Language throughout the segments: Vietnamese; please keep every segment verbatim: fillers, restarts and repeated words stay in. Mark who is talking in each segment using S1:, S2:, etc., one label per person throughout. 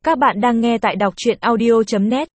S1: Các bạn đang nghe tại đọc truyện audio chấm net.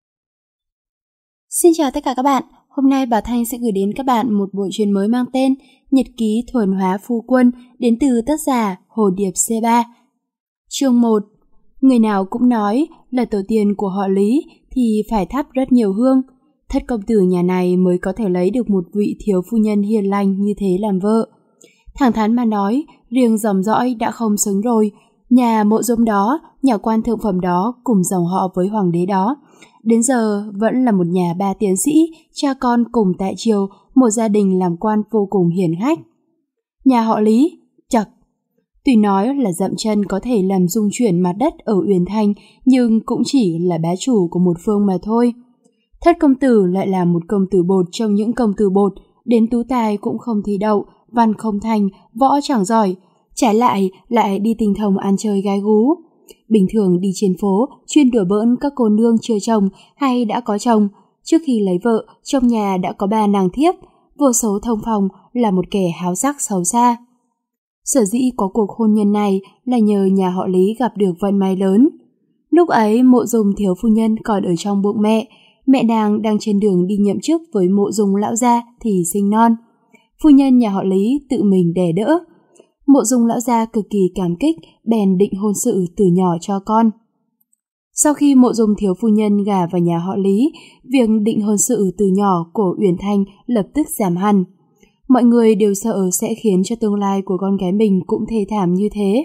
S2: Xin chào tất cả các bạn. Hôm nay Bảo Thanh sẽ gửi đến các bạn một bộ truyện mới mang tên Nhật ký thuần hóa phu quân, đến từ tác giả Hồ Điệp xê ba. Chương một. Người nào cũng nói là tổ tiên của họ Lý thì phải thắp rất nhiều hương. Thất công tử nhà này mới có thể lấy được một vị thiếu phu nhân hiền lành như thế làm vợ. Thẳng thắn mà nói, riêng dòng dõi đã không xứng rồi. Nhà Mộ Dung đó, nhà quan thượng phẩm đó cùng dòng họ với hoàng đế đó, đến giờ vẫn là một nhà ba tiến sĩ, cha con cùng tại triều, một gia đình làm quan vô cùng hiển hách. Nhà họ Lý, chật. Tuy nói là dậm chân có thể làm rung chuyển mặt đất ở Uyển Thành, nhưng cũng chỉ là bá chủ của một phương mà thôi. Thất công tử lại là một công tử bột trong những công tử bột, đến tú tài cũng không thi đậu, văn không thành, võ chẳng giỏi, trái lại lại đi tinh thông ăn chơi gái gú. Bình thường đi trên phố, chuyên đùa bỡn các cô nương chưa chồng hay đã có chồng. Trước khi lấy vợ, trong nhà đã có ba nàng thiếp, vô số thông phòng, là một kẻ háo sắc xấu xa. Sở dĩ có cuộc hôn nhân này là nhờ nhà họ Lý gặp được vận may lớn. Lúc ấy Mộ Dung thiếu phu nhân còn ở trong bụng mẹ, mẹ nàng đang trên đường đi nhậm chức với Mộ Dung lão gia thì sinh non. Phu nhân nhà họ Lý tự mình đẻ đỡ. Mộ Dung lão gia cực kỳ cảm kích, bèn định hôn sự từ nhỏ cho con. Sau khi Mộ Dung thiếu phu nhân gả vào nhà họ Lý, việc định hôn sự từ nhỏ của Uyển Thanh lập tức giảm hẳn. Mọi người đều sợ sẽ khiến cho tương lai của con gái mình cũng thê thảm như thế.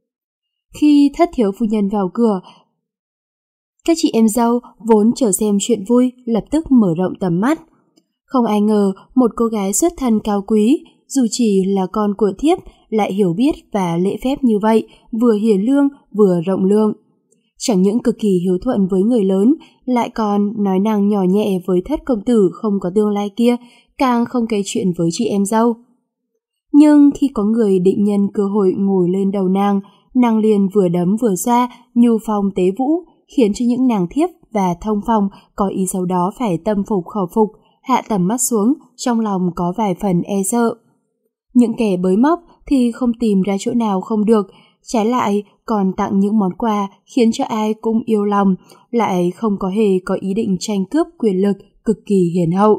S2: Khi thất thiếu phu nhân vào cửa, các chị em dâu vốn chờ xem chuyện vui lập tức mở rộng tầm mắt. Không ai ngờ một cô gái xuất thân cao quý, dù chỉ là con của thiếp, lại hiểu biết và lễ phép như vậy, vừa hiền lương vừa rộng lượng. Chẳng những cực kỳ hiếu thuận với người lớn, lại còn nói năng nhỏ nhẹ với thất công tử không có tương lai kia, càng không kể chuyện với chị em dâu. Nhưng khi có người định nhân cơ hội ngồi lên đầu nàng, nàng liền vừa đấm vừa xoa, nhu phong tế vũ, khiến cho những nàng thiếp và thông phòng có ý sau đó phải tâm phục khẩu phục, hạ tầm mắt xuống, trong lòng có vài phần e sợ. Những kẻ bới móc thì không tìm ra chỗ nào không được, trái lại còn tặng những món quà khiến cho ai cũng yêu lòng, lại không có hề có ý định tranh cướp quyền lực, cực kỳ hiền hậu.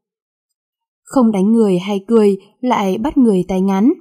S2: Không đánh người hay cười, lại bắt người tay ngắn.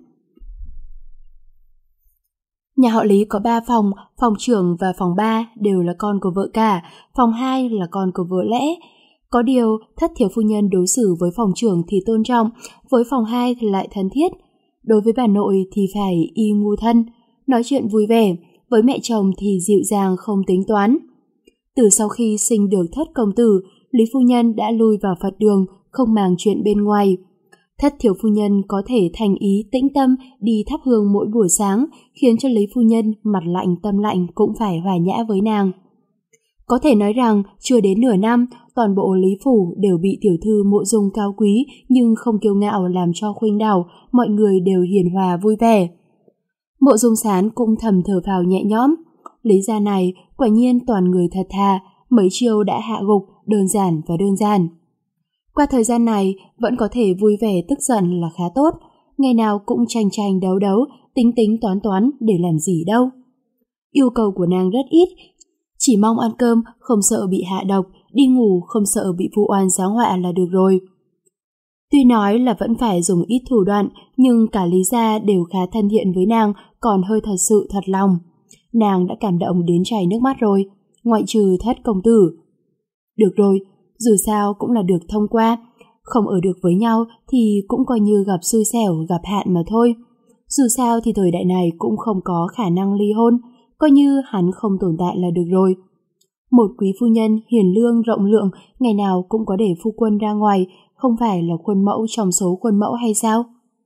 S2: Nhà họ Lý có ba phòng, phòng trưởng và phòng ba đều là con của vợ cả, phòng hai là con của vợ lẽ. Có điều, thất thiếu phu nhân đối xử với phòng trưởng thì tôn trọng, với phòng hai thì lại thân thiết. Đối với bà nội thì phải y ngu thân, nói chuyện vui vẻ, với mẹ chồng thì dịu dàng không tính toán. Từ sau khi sinh được thất công tử, Lý phu nhân đã lui vào Phật đường, không màng chuyện bên ngoài. Thất thiếu phu nhân có thể thành ý tĩnh tâm đi thắp hương mỗi buổi sáng, khiến cho Lý phu nhân mặt lạnh tâm lạnh cũng phải hòa nhã với nàng. Có thể nói rằng chưa đến nửa năm, toàn bộ Lý phủ đều bị tiểu thư Mộ Dung cao quý nhưng không kiêu ngạo làm cho khuynh đảo, mọi người đều hiền hòa vui vẻ. Mộ Dung Sán cũng thầm thở phào nhẹ nhõm. Lý gia này quả nhiên toàn người thật thà, mấy chiêu đã hạ gục, đơn giản và đơn giản. Qua thời gian này vẫn có thể vui vẻ tức giận là khá tốt, ngày nào cũng tranh tranh đấu đấu, tính tính toán toán để làm gì đâu. Yêu cầu của nàng rất ít, chỉ mong ăn cơm không sợ bị hạ độc, đi ngủ không sợ bị vu oan giáng họa là được rồi. Tuy nói là vẫn phải dùng ít thủ đoạn, nhưng cả Lý gia đều khá thân thiện với nàng, còn hơi thật sự thật lòng. Nàng đã cảm động đến chảy nước mắt rồi, ngoại trừ thất công tử. Được rồi, dù sao cũng là được thông qua, không ở được với nhau thì cũng coi như gặp xui xẻo, gặp hạn mà thôi. Dù sao thì thời đại này cũng không có khả năng ly hôn, coi như hắn không tồn tại là được rồi. Một quý phu nhân hiền lương rộng lượng, ngày nào cũng có để phu quân ra ngoài, không phải là khuôn mẫu trong số khuôn mẫu hay sao?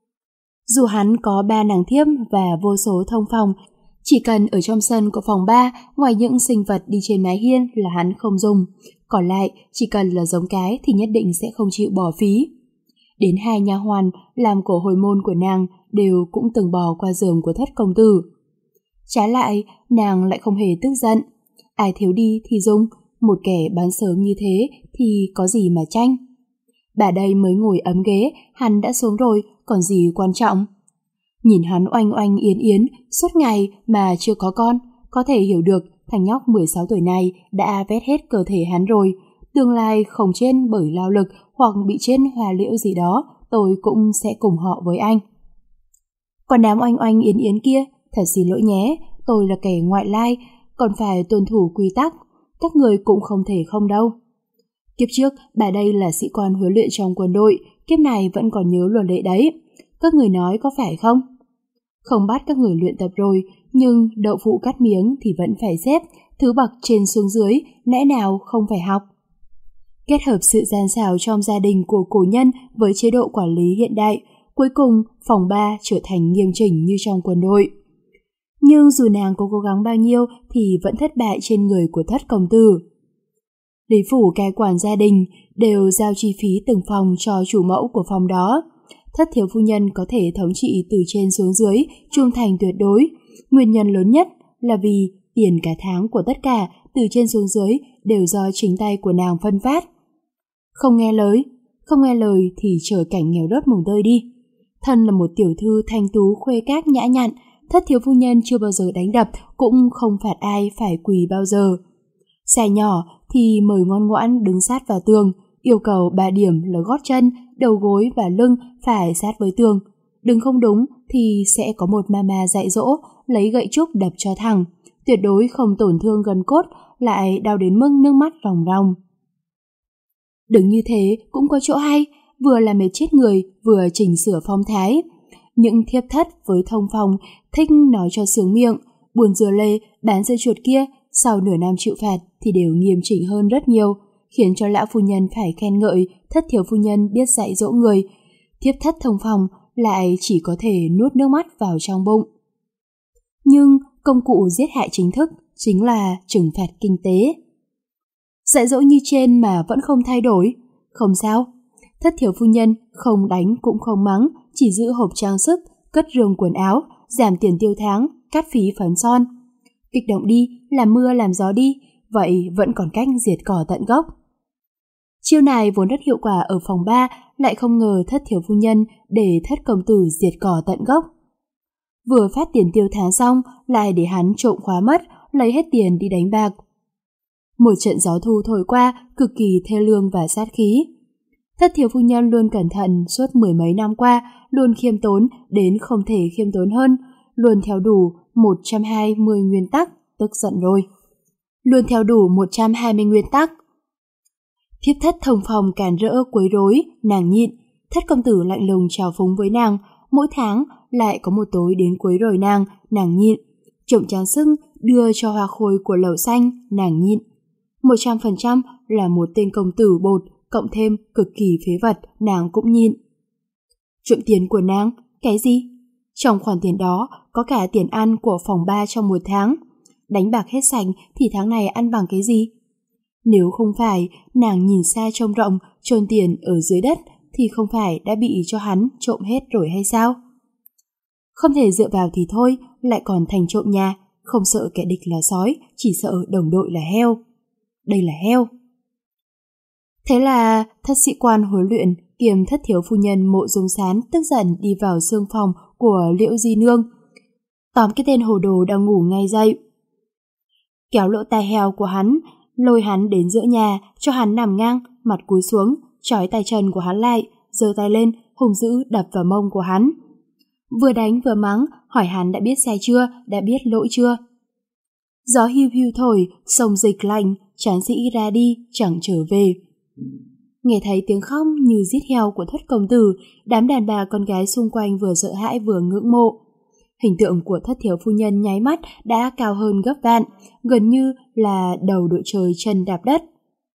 S2: Dù hắn có ba nàng thiếp và vô số thông phòng, chỉ cần ở trong sân của phòng ba, ngoài những sinh vật đi trên mái hiên là hắn không dùng, còn lại chỉ cần là giống cái thì nhất định sẽ không chịu bỏ phí. Đến hai nha hoàn làm cổ hồi môn của nàng đều cũng từng bò qua giường của thất công tử. Trái lại, nàng lại không hề tức giận. Ai thiếu đi thì dùng, một kẻ bán sớm như thế thì có gì mà tranh. Bà đây mới ngồi ấm ghế, hắn đã xuống rồi, còn gì quan trọng. Nhìn hắn oanh oanh yến yến suốt ngày mà chưa có con, có thể hiểu được thằng nhóc mười sáu tuổi này đã vét hết cơ thể hắn rồi. Tương lai không chết bởi lao lực hoặc bị chết hoa liễu gì đó, tôi cũng sẽ cùng họ với anh. Còn đám oanh oanh yến yến kia, thật xin lỗi nhé, tôi là kẻ ngoại lai, còn phải tuân thủ quy tắc, các người cũng không thể không đâu. Kiếp trước, bà đây là sĩ quan huấn luyện trong quân đội, kiếp này vẫn còn nhớ luật lệ đấy. Các người nói có phải không? Không bắt các người luyện tập rồi, nhưng đậu phụ cắt miếng thì vẫn phải xếp, thứ bậc trên xuống dưới, lẽ nào không phải học? Kết hợp sự gian xảo trong gia đình của cổ nhân với chế độ quản lý hiện đại, cuối cùng phòng ba trở thành nghiêm chỉnh như trong quân đội. Nhưng dù nàng có cố gắng bao nhiêu thì vẫn thất bại trên người của thất công tử. Lý phủ cai quản gia đình đều giao chi phí từng phòng cho chủ mẫu của phòng đó. Thất thiếu phu nhân có thể thống trị từ trên xuống dưới, trung thành tuyệt đối. Nguyên nhân lớn nhất là vì tiền cả tháng của tất cả từ trên xuống dưới đều do chính tay của nàng phân phát. Không nghe lời, không nghe lời thì trở cảnh nghèo rớt mùng tơi đi. Thân là một tiểu thư thanh tú khuê các nhã nhặn, thất thiếu phu nhân chưa bao giờ đánh đập, cũng không phạt ai phải quỳ bao giờ. Xài nhỏ thì mời ngoan ngoãn đứng sát vào tường, yêu cầu ba điểm là gót chân, đầu gối và lưng phải sát với tường. Đứng không đúng thì sẽ có một mama dạy dỗ, lấy gậy trúc đập cho thẳng, tuyệt đối không tổn thương gần cốt, lại đau đến mức nước mắt ròng ròng. Đứng như thế cũng có chỗ hay, vừa là mệt chết người, vừa chỉnh sửa phong thái. Những thiếp thất với thông phòng thích nói cho sướng miệng, buồn dừa lê, bán dưa chuột kia, sau nửa năm chịu phạt thì đều nghiêm chỉnh hơn rất nhiều, khiến cho lão phu nhân phải khen ngợi thất thiếu phu nhân biết dạy dỗ người. Thiếp thất thông phòng lại chỉ có thể nuốt nước mắt vào trong bụng. Nhưng công cụ giết hại chính thức chính là trừng phạt kinh tế. Dạy dỗ như trên mà vẫn không thay đổi, không sao. Thất thiếu phu nhân không đánh cũng không mắng, chỉ giữ hộp trang sức, cất rương quần áo, giảm tiền tiêu tháng, cắt phí phấn son. Kích động đi, làm mưa làm gió đi, vậy vẫn còn cách diệt cỏ tận gốc. Chiêu này vốn rất hiệu quả ở phòng ba, lại không ngờ thất thiếu phu nhân để thất công tử diệt cỏ tận gốc. Vừa phát tiền tiêu tháng xong, lại để hắn trộm khóa mất, lấy hết tiền đi đánh bạc. Một trận gió thu thổi qua, cực kỳ thê lương và sát khí. Thất thiếu phu nhân luôn cẩn thận suốt mười mấy năm qua, luôn khiêm tốn đến không thể khiêm tốn hơn, luôn theo đủ một trăm hai mươi nguyên tắc, tức giận rồi. Luôn theo đủ một trăm hai mươi nguyên tắc. Thiếp thất thông phòng cản rỡ quấy rối, nàng nhịn. Thất công tử lạnh lùng trào phúng với nàng, mỗi tháng lại có một tối đến quấy rối nàng, nàng nhịn. Trộm trang sức đưa cho hoa khôi của lẩu xanh, nàng nhịn. Một trăm phần trăm là một tên công tử bột, cộng thêm cực kỳ phế vật, nàng cũng nhịn. Trộm tiền của nàng, cái gì? Trong khoản tiền đó có cả tiền ăn của phòng ba trong một tháng. Đánh bạc hết sạch thì tháng này ăn bằng cái gì? Nếu không phải nàng nhìn xa trông rộng, chôn tiền ở dưới đất thì không phải đã bị cho hắn trộm hết rồi hay sao? Không thể dựa vào thì thôi, lại còn thành trộm nhà, không sợ kẻ địch là sói, chỉ sợ đồng đội là heo. Đây là heo. Thế là thất sĩ quan huấn luyện kiêm thất thiếu phu nhân Mộ Dung Sán tức giận đi vào xương phòng của Liễu Di Nương, tóm cái tên hồ đồ đang ngủ ngay dậy, kéo lỗ tai heo của hắn, lôi hắn đến giữa nhà, cho hắn nằm ngang, mặt cúi xuống, trói tay chân của hắn lại, giơ tay lên, hung dữ đập vào mông của hắn. Vừa đánh vừa mắng, hỏi hắn đã biết sai chưa, đã biết lỗi chưa. Gió hiu hiu thổi, sông dịch lạnh, tráng sĩ ra đi, chẳng trở về. Nghe thấy tiếng khóc như giết heo của thất công tử, đám đàn bà con gái xung quanh vừa sợ hãi vừa ngưỡng mộ. Hình tượng của thất thiếu phu nhân nháy mắt đã cao hơn gấp vạn, gần như là đầu đội trời chân đạp đất.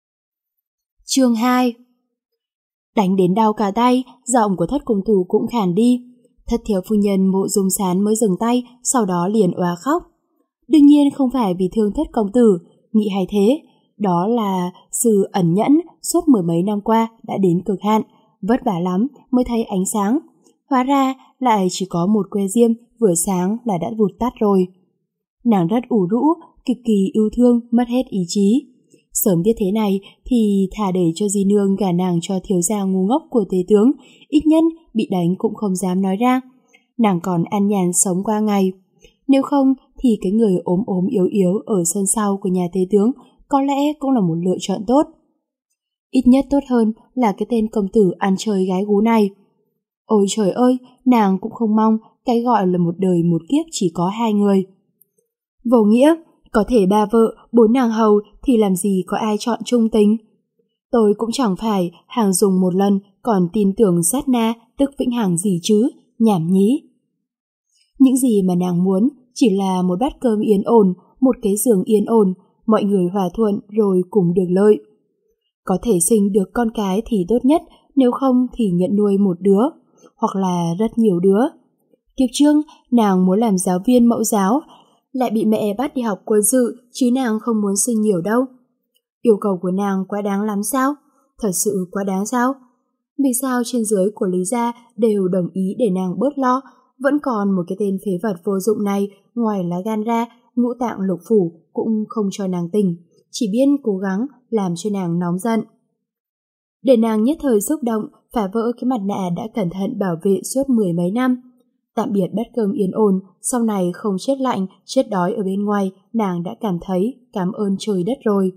S2: Chương hai. Đánh đến đau cả tay, giọng của thất công tử cũng khàn đi. Thất thiếu phu nhân Mộ Dung Sán mới dừng tay, sau đó liền òa khóc. Đương nhiên không phải vì thương thất công tử, nghĩ hay thế. Đó là sự ẩn nhẫn suốt mười mấy năm qua đã đến cực hạn, vất vả lắm mới thấy ánh sáng. Hóa ra lại chỉ có một que diêm vừa sáng là đã vụt tắt rồi. Nàng rất ủ rũ, cực kỳ yêu thương, mất hết ý chí. Sớm biết thế này thì thà để cho Di Nương gả nàng cho thiếu gia ngu ngốc của Tề tướng, ít nhất bị đánh cũng không dám nói ra. Nàng còn an nhàn sống qua ngày. Nếu không thì cái người ốm ốm yếu yếu ở sân sau của nhà tế tướng có lẽ cũng là một lựa chọn tốt. Ít nhất tốt hơn là cái tên công tử ăn chơi gái gú này. Ôi trời ơi, nàng cũng không mong cái gọi là một đời một kiếp chỉ có hai người. Vô nghĩa, có thể ba vợ, bốn nàng hầu thì làm gì có ai chọn trung tính. Tôi cũng chẳng phải hàng dùng một lần còn tin tưởng sát na tức vĩnh hằng gì chứ, nhảm nhí. Những gì mà nàng muốn chỉ là một bát cơm yên ổn, một cái giường yên ổn, mọi người hòa thuận rồi cùng được lợi. Có thể sinh được con cái thì tốt nhất, nếu không thì nhận nuôi một đứa, hoặc là rất nhiều đứa. Kiếp trước, nàng muốn làm giáo viên mẫu giáo, lại bị mẹ bắt đi học quân sự, chứ nàng không muốn sinh nhiều đâu. Yêu cầu của nàng quá đáng lắm sao? Thật sự quá đáng sao? Vì sao trên dưới của Lý gia đều đồng ý để nàng bớt lo, vẫn còn một cái tên phế vật vô dụng này, ngoài lá gan ra, ngũ tạng lục phủ cũng không cho nàng tỉnh, chỉ biết cố gắng làm cho nàng nóng giận. Để nàng nhất thời xúc động, phá vỡ cái mặt nạ đã cẩn thận bảo vệ suốt mười mấy năm. Tạm biệt bát cơm yên ổn, sau này không chết lạnh, chết đói ở bên ngoài, nàng đã cảm thấy cảm ơn trời đất rồi.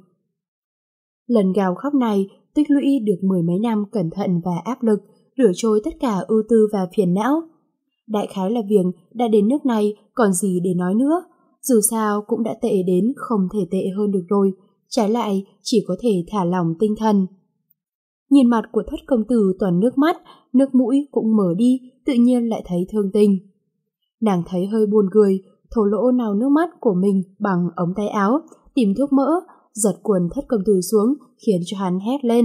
S2: Lần gào khóc này tích lũy được mười mấy năm cẩn thận và áp lực, rửa trôi tất cả ưu tư và phiền não. Đại khái là việc đã đến nước này, còn gì để nói nữa. Dù sao cũng đã tệ đến không thể tệ hơn được rồi, trái lại chỉ có thể thả lỏng tinh thần. Nhìn mặt của Thất công tử toàn nước mắt, nước mũi cũng mở đi, tự nhiên lại thấy thương tình. Nàng thấy hơi buồn cười, thổ lỗ nào nước mắt của mình bằng ống tay áo, tìm thuốc mỡ, giật quần Thất công tử xuống, khiến cho hắn hét lên.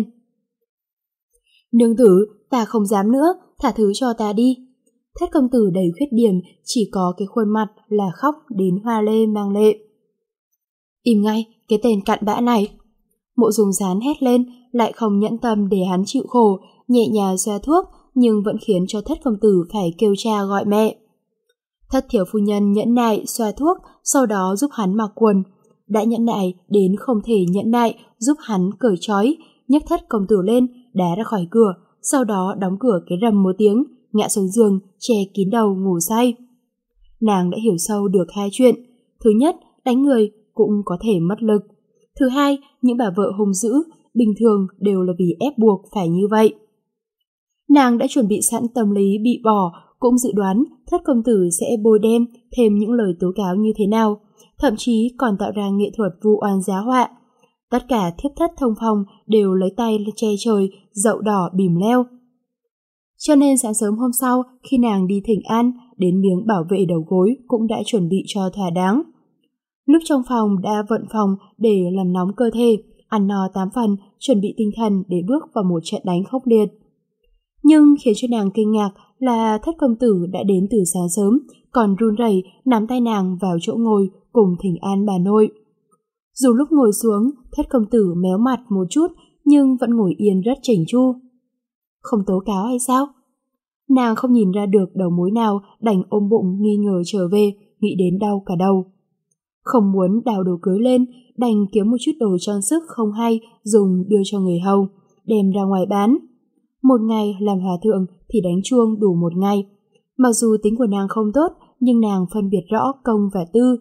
S2: Nương tử, ta không dám nữa, thả thứ cho ta đi. Thất công tử đầy khuyết điểm, chỉ có cái khuôn mặt là khóc đến hoa lê mang lệ. Im ngay, cái tên cặn bã này. Mộ Dung Gián hét lên, lại không nhẫn tâm để hắn chịu khổ, nhẹ nhàng xoa thuốc, nhưng vẫn khiến cho Thất công tử phải kêu cha gọi mẹ. Thất thiếu phu nhân nhẫn nại xoa thuốc, sau đó giúp hắn mặc quần. Đã nhẫn nại đến không thể nhẫn nại, giúp hắn cởi trói, nhấc Thất công tử lên, đá ra khỏi cửa, sau đó đóng cửa cái rầm một tiếng, ngã xuống giường, che kín đầu ngủ say. Nàng đã hiểu sâu được hai chuyện. Thứ nhất, đánh người cũng có thể mất lực. Thứ hai, những bà vợ hung dữ bình thường đều là vì ép buộc phải như vậy. Nàng đã chuẩn bị sẵn tâm lý bị bỏ, cũng dự đoán Thất công tử sẽ bôi đen thêm những lời tố cáo như thế nào, thậm chí còn tạo ra nghệ thuật vu oan giá họa. Tất cả thiếp thất thông phòng đều lấy tay che trời, dậu đỏ bìm leo. Cho nên sáng sớm hôm sau, khi nàng đi thỉnh an, đến miếng bảo vệ đầu gối cũng đã chuẩn bị cho thỏa đáng. Lúc trong phòng đã vận phòng để làm nóng cơ thể, ăn no tám phần, chuẩn bị tinh thần để bước vào một trận đánh khốc liệt. Nhưng khiến cho nàng kinh ngạc là Thất công tử đã đến từ sáng sớm, còn run rẩy nắm tay nàng vào chỗ ngồi cùng thỉnh an bà nội. Dù lúc ngồi xuống, Thất công tử méo mặt một chút, nhưng vẫn ngồi yên rất chỉnh chu. Không tố cáo hay sao? Nàng không nhìn ra được đầu mối nào, đành ôm bụng nghi ngờ trở về, nghĩ đến đau cả đầu. Không muốn đào đồ cưới lên, đành kiếm một chút đồ trang sức không hay dùng đưa cho người hầu, đem ra ngoài bán. Một ngày làm hòa thượng thì đánh chuông đủ một ngày. Mặc dù tính của nàng không tốt, nhưng nàng phân biệt rõ công và tư.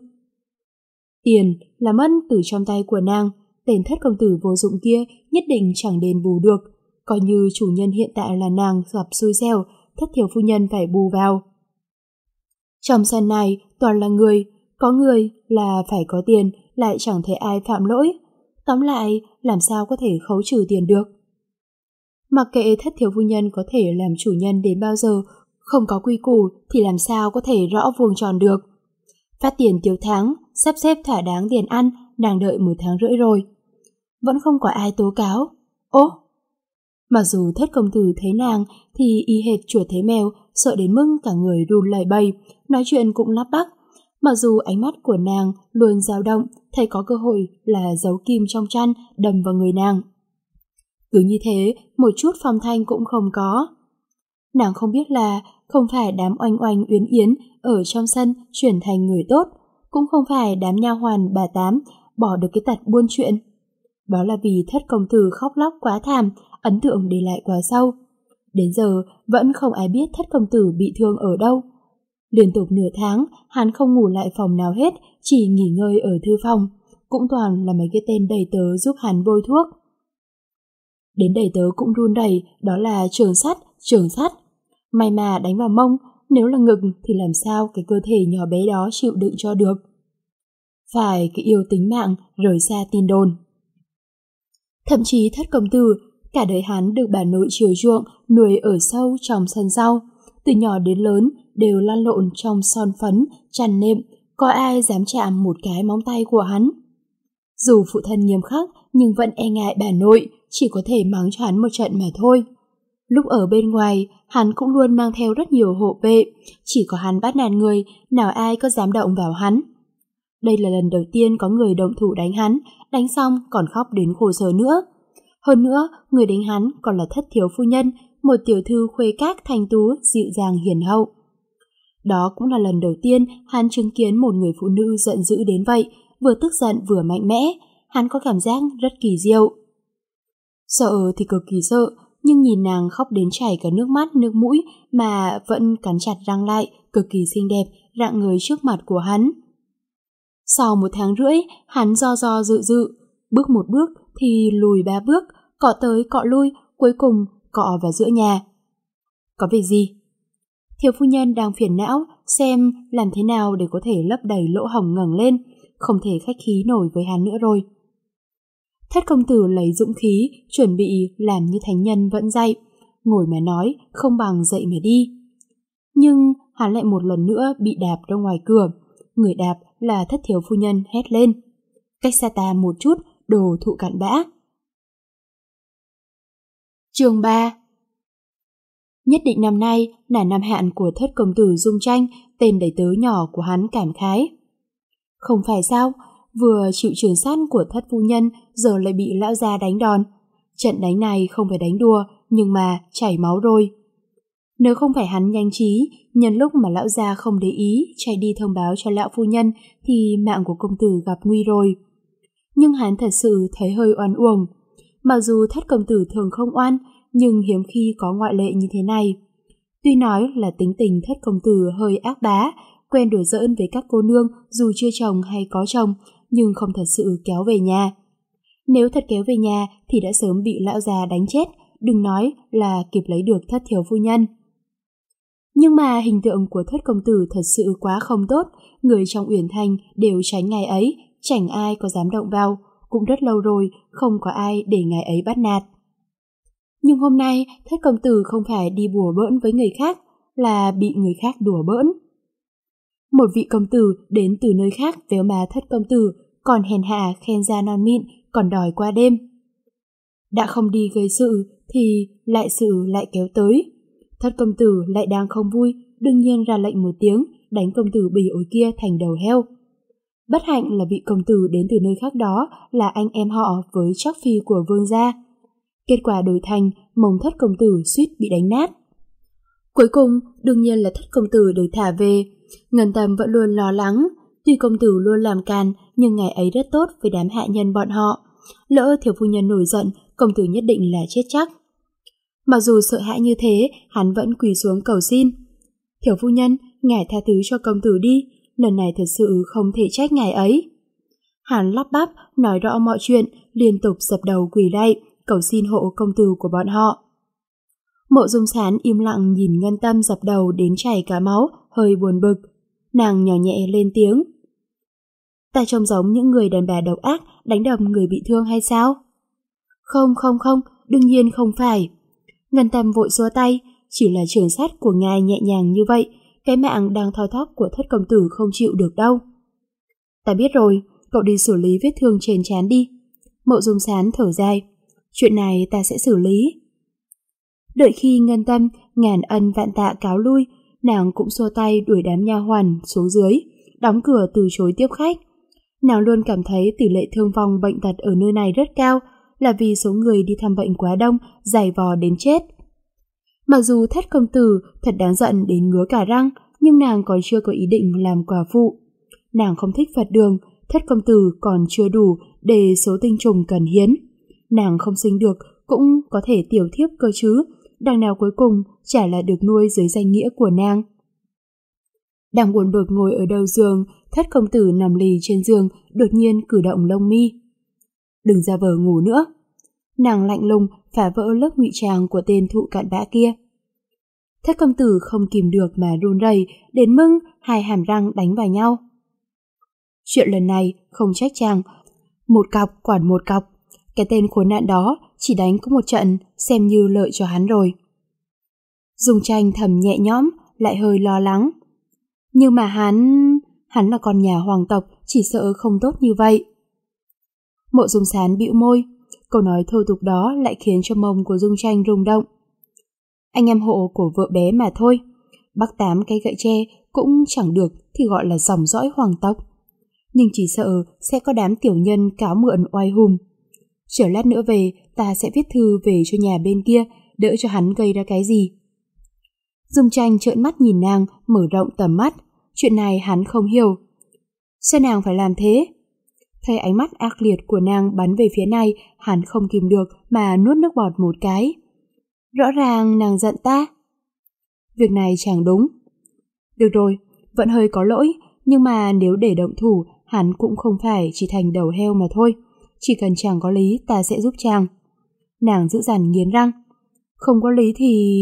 S2: Tiền là mất từ trong tay của nàng, tên Thất công tử vô dụng kia nhất định chẳng đền bù được. Coi như chủ nhân hiện tại là nàng gặp xui xẻo, Thất thiếu phu nhân phải bù vào. Trong sân này toàn là người, có người là phải có tiền, lại chẳng thể ai phạm lỗi. Tóm lại, làm sao có thể khấu trừ tiền được? Mặc kệ Thất thiếu phu nhân có thể làm chủ nhân đến bao giờ, không có quy củ thì làm sao có thể rõ vuông tròn được. Phát tiền tiêu tháng, sắp xếp thỏa đáng tiền ăn, nàng đợi một tháng rưỡi rồi. Vẫn không có ai tố cáo. Ố! Mặc dù Thất công tử thấy nàng thì y hệt chuột thấy mèo, sợ đến mức cả người run lẩy bẩy, nói chuyện cũng lắp bắp. Mặc dù ánh mắt của nàng luôn dao động, thấy có cơ hội là giấu kim trong chăn đâm vào người nàng. Cứ như thế, một chút phong thanh cũng không có. Nàng không biết là không phải đám oanh oanh uyến yến ở trong sân chuyển thành người tốt, cũng không phải đám nha hoàn bà tám bỏ được cái tật buôn chuyện. Đó là vì Thất công tử khóc lóc quá thảm, ấn tượng để lại quá sâu. Đến giờ vẫn không ai biết Thất công tử bị thương ở đâu. Liên tục nửa tháng, hắn không ngủ lại phòng nào hết, chỉ nghỉ ngơi ở thư phòng, cũng toàn là mấy cái tên đầy tớ giúp hắn bôi thuốc. Đến đầy tớ cũng run rẩy, đó là Trường Sắt, Trường Sắt. May mà đánh vào mông, nếu là ngực thì làm sao cái cơ thể nhỏ bé đó chịu đựng cho được. Phải cái yêu tính mạng, rời xa tin đồn. Thậm chí Thất công tử, cả đời hắn được bà nội chiều chuộng, nuôi ở sâu trong sân sau. Từ nhỏ đến lớn đều lăn lộn trong son phấn, chăn nệm, có ai dám chạm một cái móng tay của hắn. Dù phụ thân nghiêm khắc nhưng vẫn e ngại bà nội, chỉ có thể mắng cho hắn một trận mà thôi. Lúc ở bên ngoài, hắn cũng luôn mang theo rất nhiều hộ vệ, chỉ có hắn bắt nạt người, nào ai có dám động vào hắn. Đây là lần đầu tiên có người động thủ đánh hắn, đánh xong còn khóc đến khổ sở nữa. Hơn nữa, người đánh hắn còn là Thất thiếu phu nhân, một tiểu thư khuê các thanh tú, dịu dàng hiền hậu. Đó cũng là lần đầu tiên hắn chứng kiến một người phụ nữ giận dữ đến vậy, vừa tức giận vừa mạnh mẽ, hắn có cảm giác rất kỳ diệu. Sợ thì cực kỳ sợ, nhưng nhìn nàng khóc đến chảy cả nước mắt nước mũi mà vẫn cắn chặt răng lại, cực kỳ xinh đẹp, rạng người trước mặt của hắn. Sau một tháng rưỡi, hắn do do dự dự, bước một bước thì lùi ba bước, cọ tới cọ lui, cuối cùng cọ vào giữa nhà. Có việc gì? Thiếu phu nhân đang phiền não, xem làm thế nào để có thể lấp đầy lỗ hổng ngẩng lên, không thể khách khí nổi với hắn nữa rồi. Thất công tử lấy dũng khí, chuẩn bị làm như thánh nhân vẫn dạy, ngồi mà nói không bằng dậy mà đi. Nhưng hắn lại một lần nữa bị đạp ra ngoài cửa, người đạp là Thất thiếu phu nhân hét lên. Cách xa ta một chút, đồ thụ cặn bã. Chương ba. Nhất định năm nay là năm hạn của Thất công tử Dung Tranh, tên đầy tớ nhỏ của hắn cảm khái. Không phải sao, vừa chịu trường sát của Thất phu nhân, giờ lại bị lão gia đánh đòn. Trận đánh này không phải đánh đùa, nhưng mà chảy máu rồi. Nếu không phải hắn nhanh trí, nhân lúc mà lão gia không để ý, chạy đi thông báo cho lão phu nhân, thì mạng của công tử gặp nguy rồi. Nhưng hắn thật sự thấy hơi oan uổng. Mặc dù Thất công tử thường không oan, nhưng hiếm khi có ngoại lệ như thế này. Tuy nói là tính tình Thất công tử hơi ác bá, quen đùa giỡn với các cô nương dù chưa chồng hay có chồng, nhưng không thật sự kéo về nhà. Nếu thật kéo về nhà thì đã sớm bị lão già đánh chết, đừng nói là kịp lấy được Thất thiếu phu nhân. Nhưng mà hình tượng của Thất công tử thật sự quá không tốt, người trong Uyển Thành đều tránh ngài ấy, chẳng ai có dám động vào, cũng rất lâu rồi không có ai để ngài ấy bắt nạt. Nhưng hôm nay Thất công tử không phải đi đùa bỡn với người khác, là bị người khác đùa bỡn. Một vị công tử đến từ nơi khác véo má Thất công tử, còn hèn hạ khen da non mịn, còn đòi qua đêm. Đã không đi gây sự thì lại sự lại kéo tới. Thất công tử lại đang không vui, đương nhiên ra lệnh một tiếng, đánh công tử bỉ ổi kia thành đầu heo. Bất hạnh là vị công tử đến từ nơi khác đó là anh em họ với trác phi của vương gia. Kết quả đổi thành mông Thất công tử suýt bị đánh nát. Cuối cùng, đương nhiên là Thất công tử được thả về. Ngân Tâm vẫn luôn lo lắng, tuy công tử luôn làm càn, nhưng ngài ấy rất tốt với đám hạ nhân bọn họ. Lỡ thiếu phu nhân nổi giận, công tử nhất định là chết chắc. Mặc dù sợ hãi như thế, hắn vẫn quỳ xuống cầu xin. Thiếu phu nhân, ngài tha thứ cho công tử đi, lần này thật sự không thể trách ngài ấy. Hắn lắp bắp, nói rõ mọi chuyện, liên tục dập đầu quỳ lạy, cầu xin hộ công tử của bọn họ. Mộ Dung Sán im lặng nhìn Ngân Tâm dập đầu đến chảy cả máu, hơi buồn bực. Nàng nhỏ nhẹ lên tiếng. Ta trông giống những người đàn bà độc ác đánh đập người bị thương hay sao? Không không không, đương nhiên không phải. Ngân Tâm vội xua tay, chỉ là trường sát của ngài nhẹ nhàng như vậy, cái mạng đang thoi thóp của Thất công tử không chịu được đâu. Ta biết rồi, cậu đi xử lý vết thương trên trán đi. Mộ Dung Sán thở dài. Chuyện này ta sẽ xử lý. Đợi khi Ngân Tâm ngàn ân vạn tạ cáo lui, nàng cũng xua tay đuổi đám nha hoàn xuống dưới, đóng cửa từ chối tiếp khách. Nàng luôn cảm thấy tỷ lệ thương vong bệnh tật ở nơi này rất cao, là vì số người đi thăm bệnh quá đông, dày vò đến chết. Mặc dù Thất công tử thật đáng giận đến ngứa cả răng, nhưng nàng còn chưa có ý định làm quả phụ. Nàng không thích Phật đường, Thất công tử còn chưa đủ để số tinh trùng cần hiến. Nàng không sinh được cũng có thể tiểu thiếp cơ chứ, đằng nào cuối cùng chả là được nuôi dưới danh nghĩa của nàng. Đang buồn bực ngồi ở đầu giường, Thất công tử nằm lì trên giường, đột nhiên cử động lông mi. Đừng ra vờ ngủ nữa. Nàng lạnh lùng phá vỡ lớp ngụy trang của tên thụ cặn bã kia. Thất công tử không kìm được mà run rẩy, đến mức hai hàm răng đánh vào nhau. Chuyện lần này không trách chàng, một cọc quản một cọc, cái tên khốn nạn đó chỉ đánh có một trận xem như lợi cho hắn rồi. Dung Tranh thầm nhẹ nhõm, lại hơi lo lắng. Nhưng mà hắn, hắn là con nhà hoàng tộc, chỉ sợ không tốt như vậy. Mộ Dung Sán bĩu môi, câu nói thô tục đó lại khiến cho mông của Dung Tranh rung động. Anh em hộ của vợ bé mà thôi, bắc tám cây gậy tre cũng chẳng được thì gọi là dòng dõi hoàng tộc. Nhưng chỉ sợ sẽ có đám tiểu nhân cáo mượn oai hùng. Chờ lát nữa về, ta sẽ viết thư về cho nhà bên kia, đỡ cho hắn gây ra cái gì. Dung Tranh trợn mắt nhìn nàng, mở rộng tầm mắt. Chuyện này hắn không hiểu. Sao nàng phải làm thế? Thấy ánh mắt ác liệt của nàng bắn về phía này, hắn không kìm được mà nuốt nước bọt một cái. Rõ ràng nàng giận ta. Việc này chẳng đúng. Được rồi, vẫn hơi có lỗi, nhưng mà nếu để động thủ, hắn cũng không phải chỉ thành đầu heo mà thôi. Chỉ cần chàng có lý, ta sẽ giúp chàng. Nàng dữ dằn nghiến răng. Không có lý thì...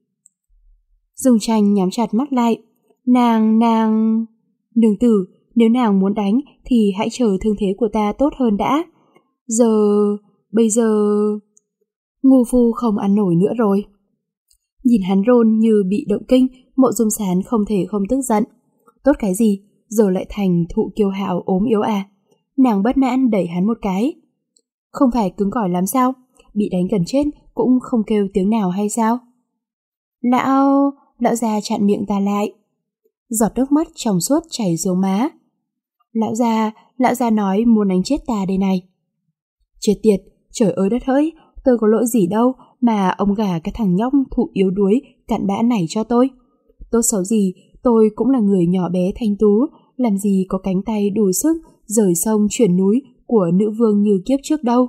S2: Dung Tranh nhắm chặt mắt lại. Nàng, nàng... Nương tử, nếu nàng muốn đánh thì hãy chờ thương thế của ta tốt hơn đã. Giờ... Bây giờ... Ngu phu không ăn nổi nữa rồi. Nhìn hắn rôn như bị động kinh, Mộ Dung Sán không thể không tức giận. Tốt cái gì, giờ lại thành thụ kiêu hạo ốm yếu à? Nàng bất mãn đẩy hắn một cái. Không phải cứng cỏi lắm sao? Bị đánh gần chết cũng không kêu tiếng nào hay sao? Lão... Lão già chặn miệng ta lại. Giọt nước mắt trong suốt chảy xuống má. Lão già, lão già nói muốn đánh chết ta đây này. Chết tiệt, trời ơi đất hỡi, tôi có lỗi gì đâu mà ông gả cái thằng nhóc thụ yếu đuối cặn bã này cho tôi. Tốt xấu gì, tôi cũng là người nhỏ bé thanh tú, làm gì có cánh tay đủ sức rời sông chuyển núi của nữ vương như kiếp trước đâu.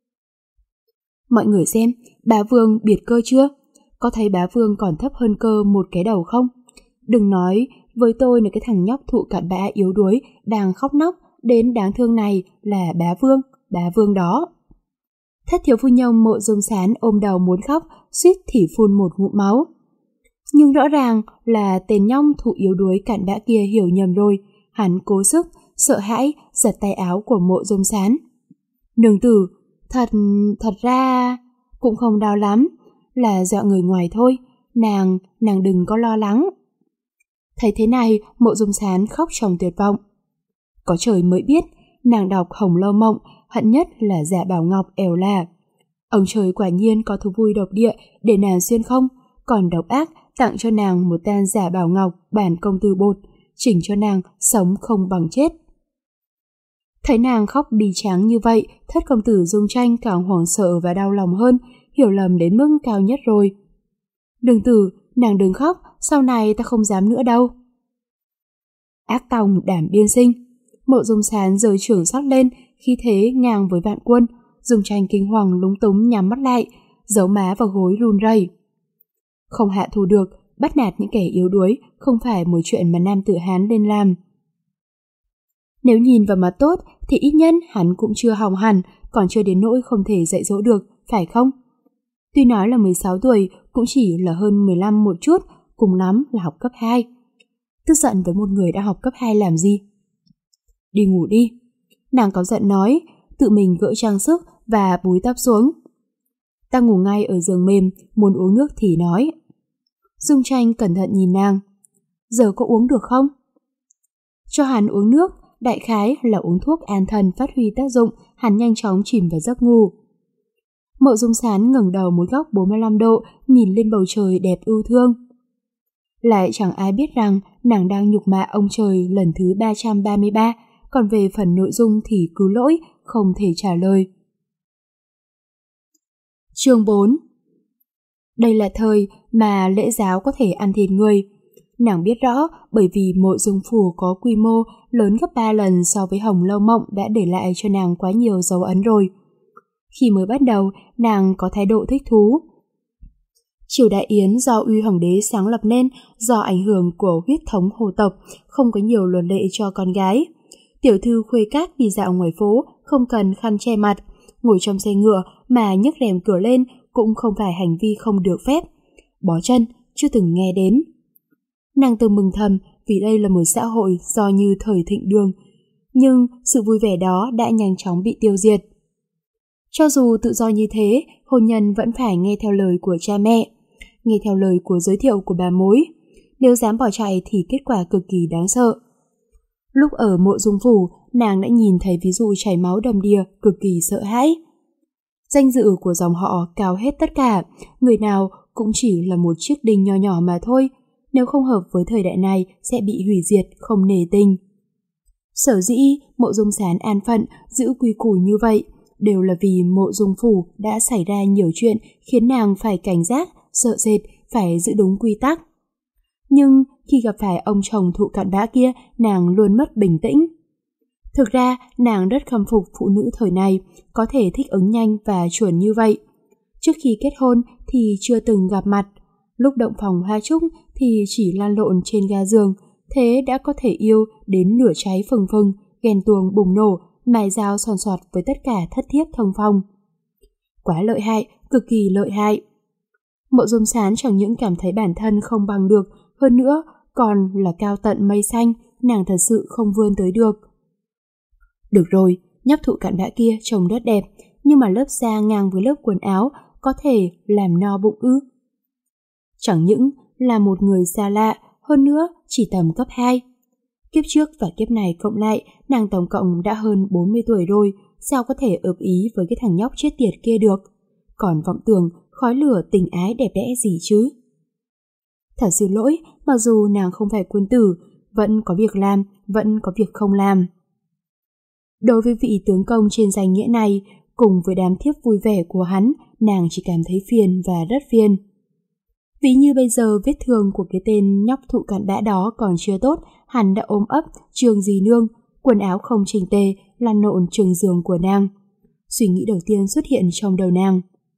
S2: Mọi người xem, bá vương biệt cơ chưa? Có thấy bá vương còn thấp hơn cơ một cái đầu không? Đừng nói với tôi là cái thằng nhóc thụ cặn bã yếu đuối đang khóc nóc đến đáng thương này là bá vương, bá vương đó. Thất thiếu phu nhân Mộ Dung Sán ôm đầu muốn khóc, suýt thì phun một ngụm máu. Nhưng rõ ràng là tên nhóc thụ yếu đuối cặn bã kia hiểu nhầm rồi. Hắn cố sức, sợ hãi, giật tay áo của Mộ Dung Sán. Nương tử, thật, thật ra cũng không đau lắm, là dọa người ngoài thôi, nàng, nàng đừng có lo lắng. Thấy thế này, Mộ Dung Sán khóc trong tuyệt vọng. Có trời mới biết, nàng đọc Hồng Lâu Mộng, hận nhất là Dạ Bảo Ngọc ẻo là. Ông trời quả nhiên có thú vui độc địa để nàng xuyên không, còn độc ác tặng cho nàng một tên Dạ Bảo Ngọc bản công tử bột, chỉnh cho nàng sống không bằng chết. Thấy nàng khóc bi tráng như vậy, Thất công tử Dung Tranh càng hoảng sợ và đau lòng hơn, hiểu lầm đến mức cao nhất rồi. Đừng tử, nàng đừng khóc, sau này ta không dám nữa đâu. Ác tòng đảm biên sinh. Mộ Dung Sán giơ trường sắc lên, khí thế ngang với vạn quân. Dung Tranh kinh hoàng lúng túng nhắm mắt lại, giấu má vào gối run rẩy. Không hạ thủ được, bắt nạt những kẻ yếu đuối không phải một chuyện mà nam tử Hán nên làm. Nếu nhìn vào mặt tốt thì ít nhất hắn cũng chưa hỏng hẳn, còn chưa đến nỗi không thể dạy dỗ được, phải không? Tuy nói là mười sáu tuổi, cũng chỉ là hơn mười lăm một chút, cùng lắm là học cấp hai. Tức giận với một người đã học cấp hai làm gì? Đi ngủ đi. Nàng có giận nói, tự mình gỡ trang sức và búi tóc xuống. Ta ngủ ngay ở giường mềm, muốn uống nước thì nói. Dung Tranh cẩn thận nhìn nàng. Giờ có uống được không? Cho hắn uống nước, đại khái là uống thuốc an thần phát huy tác dụng, hắn nhanh chóng chìm vào giấc ngủ. Mộ Dung Sán ngẩng đầu một góc bốn mươi lăm độ, nhìn lên bầu trời đẹp ưu thương. Lại chẳng ai biết rằng nàng đang nhục mạ ông trời lần thứ ba trăm ba mươi ba, còn về phần nội dung thì cứ lỗi, không thể trả lời. Chương bốn. Đây là thời mà lễ giáo có thể ăn thịt người. Nàng biết rõ bởi vì Mộ Dung phủ có quy mô lớn gấp ba lần so với Hồng Lâu Mộng đã để lại cho nàng quá nhiều dấu ấn rồi. Khi mới bắt đầu, nàng có thái độ thích thú. Triều Đại Yến do Uy Hoàng đế sáng lập nên, do ảnh hưởng của huyết thống hồ tộc, không có nhiều luật lệ cho con gái. Tiểu thư khuê các đi dạo ngoài phố, không cần khăn che mặt, ngồi trong xe ngựa mà nhấc rèm cửa lên cũng không phải hành vi không được phép. Bó chân, chưa từng nghe đến. Nàng từng mừng thầm vì đây là một xã hội do như thời thịnh đường, nhưng sự vui vẻ đó đã nhanh chóng bị tiêu diệt. Cho dù tự do như thế, hôn nhân vẫn phải nghe theo lời của cha mẹ, nghe theo lời của giới thiệu của bà mối. Nếu dám bỏ chạy thì kết quả cực kỳ đáng sợ. Lúc ở Mộ Dung phủ, nàng đã nhìn thấy ví dụ chảy máu đầm đìa cực kỳ sợ hãi. Danh dự của dòng họ cao hết tất cả, người nào cũng chỉ là một chiếc đinh nho nhỏ mà thôi, nếu không hợp với thời đại này sẽ bị hủy diệt, không nể tình. Sở dĩ Mộ Dung Sán an phận, giữ quy củ như vậy, đều là vì Mộ Dung phủ đã xảy ra nhiều chuyện khiến nàng phải cảnh giác, sợ sệt, phải giữ đúng quy tắc. Nhưng khi gặp phải ông chồng thụ cặn bã kia, nàng luôn mất bình tĩnh. Thực ra, nàng rất khâm phục phụ nữ thời này, có thể thích ứng nhanh và chuẩn như vậy. Trước khi kết hôn thì chưa từng gặp mặt, lúc động phòng hoa trúc thì chỉ lan lộn trên ga giường, thế đã có thể yêu đến lửa cháy phừng phừng, ghen tuông bùng nổ, mài dao soàn soạt với tất cả thất thiếp thông phong. Quá lợi hại, cực kỳ lợi hại. Mộ Dung Sán chẳng những cảm thấy bản thân không bằng được, hơn nữa còn là cao tận mây xanh, nàng thật sự không vươn tới được. Được rồi, nhóc thụ cặn bã kia trông rất đẹp, nhưng mà lớp da ngang với lớp quần áo có thể làm no bụng ư? Chẳng những là một người xa lạ, hơn nữa chỉ tầm cấp hai. Kiếp trước và kiếp này cộng lại, nàng tổng cộng đã hơn bốn mươi tuổi rồi, sao có thể ợp ý với cái thằng nhóc chết tiệt kia được? Còn vọng tưởng khói lửa tình ái đẹp đẽ gì chứ? Thật xin lỗi, mặc dù nàng không phải quân tử, vẫn có việc làm, vẫn có việc không làm. Đối với vị tướng công trên danh nghĩa này, cùng với đám thiếp vui vẻ của hắn, nàng chỉ cảm thấy phiền và rất phiền. Ví như bây giờ vết thương của cái tên nhóc thụ cặn bã đó còn chưa tốt, hắn đã ôm ấp Trường Dì Nương, quần áo không chỉnh tề, lăn lộn trường giường của nàng. Suy nghĩ đầu tiên xuất hiện trong đầu nàng.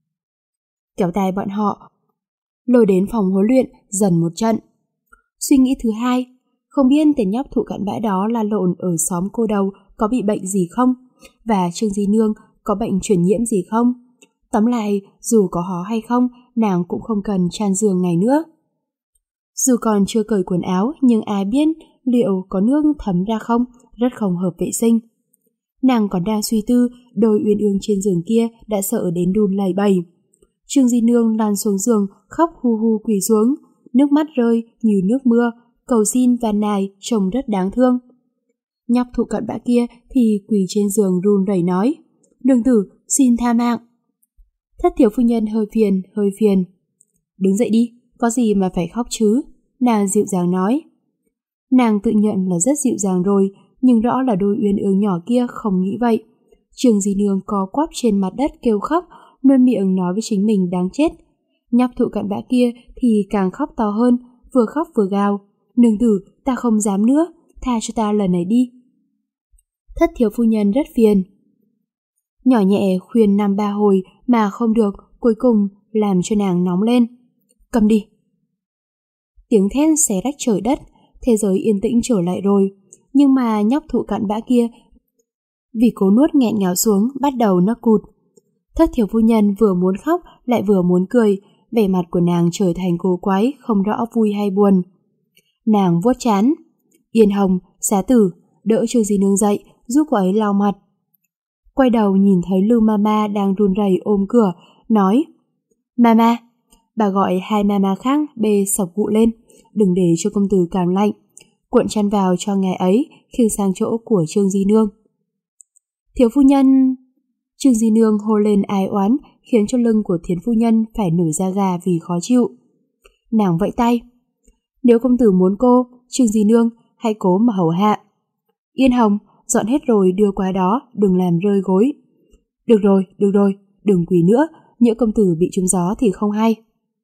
S2: Kéo tay bọn họ, lôi đến phòng huấn luyện, dần một trận. Suy nghĩ thứ hai, không biết tên nhóc thụ cặn bã đó lăn lộn ở xóm cô đầu có bị bệnh gì không, và Trương Di Nương có bệnh truyền nhiễm gì không. Tóm lại, dù có hó hay không, nàng cũng không cần chan giường ngày nữa. Dù còn chưa cởi quần áo, nhưng ai biết liệu có nước thấm ra không, rất không hợp vệ sinh. Nàng còn đang suy tư, đôi uyên ương trên giường kia đã sợ đến đun lẩy bẩy. Trương Di Nương lăn xuống giường, khóc hu hu quỳ xuống, nước mắt rơi như nước mưa, cầu xin van nài, trông rất đáng thương. Nhóc thụ cận bã kia thì quỳ trên giường run rẩy nói: "Đường tử, xin tha mạng." Thất thiếu phu nhân hơi phiền, hơi phiền. "Đứng dậy đi, có gì mà phải khóc chứ?" Nàng dịu dàng nói. Nàng tự nhận là rất dịu dàng rồi, nhưng rõ là đôi uyên ương nhỏ kia không nghĩ vậy. Trường Di Nương co quắp trên mặt đất kêu khóc, luôn miệng nói với chính mình đáng chết. Nhóc thụ cặn bã kia thì càng khóc to hơn, vừa khóc vừa gào: "Nương tử, ta không dám nữa, tha cho ta lần này đi." Thất thiếu phu nhân rất phiền, nhỏ nhẹ khuyên năm ba hồi mà không được, cuối cùng làm cho nàng nóng lên. "Cầm đi!" Tiếng thét xé rách trời đất, thế giới yên tĩnh trở lại rồi, nhưng mà nhóc thụ cặn bã kia vì cố nuốt nghẹn ngào xuống, bắt đầu nấc cụt. Thất thiếu phu nhân vừa muốn khóc lại vừa muốn cười, vẻ mặt của nàng trở thành cổ quái, không rõ vui hay buồn. Nàng vuốt trán. Yên Hồng, xá tử, đỡ Trương Di Nương dậy, giúp cô ấy lau mặt. Quay đầu nhìn thấy Lưu Mama đang run rẩy ôm cửa, nói: "Mama." Bà gọi hai mama khác bê sọc vụ lên, đừng để cho công tử cảm lạnh, cuộn chăn vào cho ngài ấy, khiêng sang chỗ của Trương Di Nương. Thiếu phu nhân... Trương Di Nương hô lên ai oán, khiến cho lưng của thiến phu nhân phải nổi da gà vì khó chịu. Nàng vẫy tay: "Nếu công tử muốn cô, Trương Di Nương, hãy cố mà hầu hạ. Yên Hồng, dọn hết rồi đưa qua đó, đừng làm rơi gối." "Được rồi, được rồi, đừng quỳ nữa, nhỡ công tử bị trúng gió thì không hay."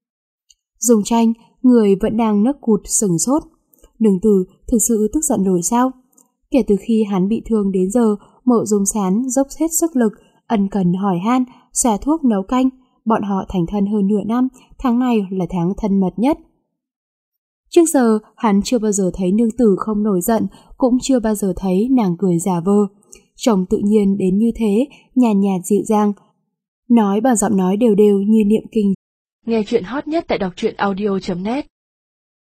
S2: Dùng Tranh, người vẫn đang nấc cụt sừng sốt. Nương tử thực sự tức giận rồi sao? Kể từ khi hắn bị thương đến giờ, Mộ Dung Sán dốc hết sức lực, ân cần hỏi han, xả thuốc nấu canh, bọn họ thành thân hơn nửa năm, tháng này là tháng thân mật nhất. Trước giờ, hắn chưa bao giờ thấy nương tử không nổi giận, cũng chưa bao giờ thấy nàng cười giả vờ. Chồng tự nhiên đến như thế, nhàn nhạt dịu dàng, nói bằng giọng nói đều đều như niệm kinh.
S1: Nghe chuyện hot nhất tại đọc truyện audio chấm net.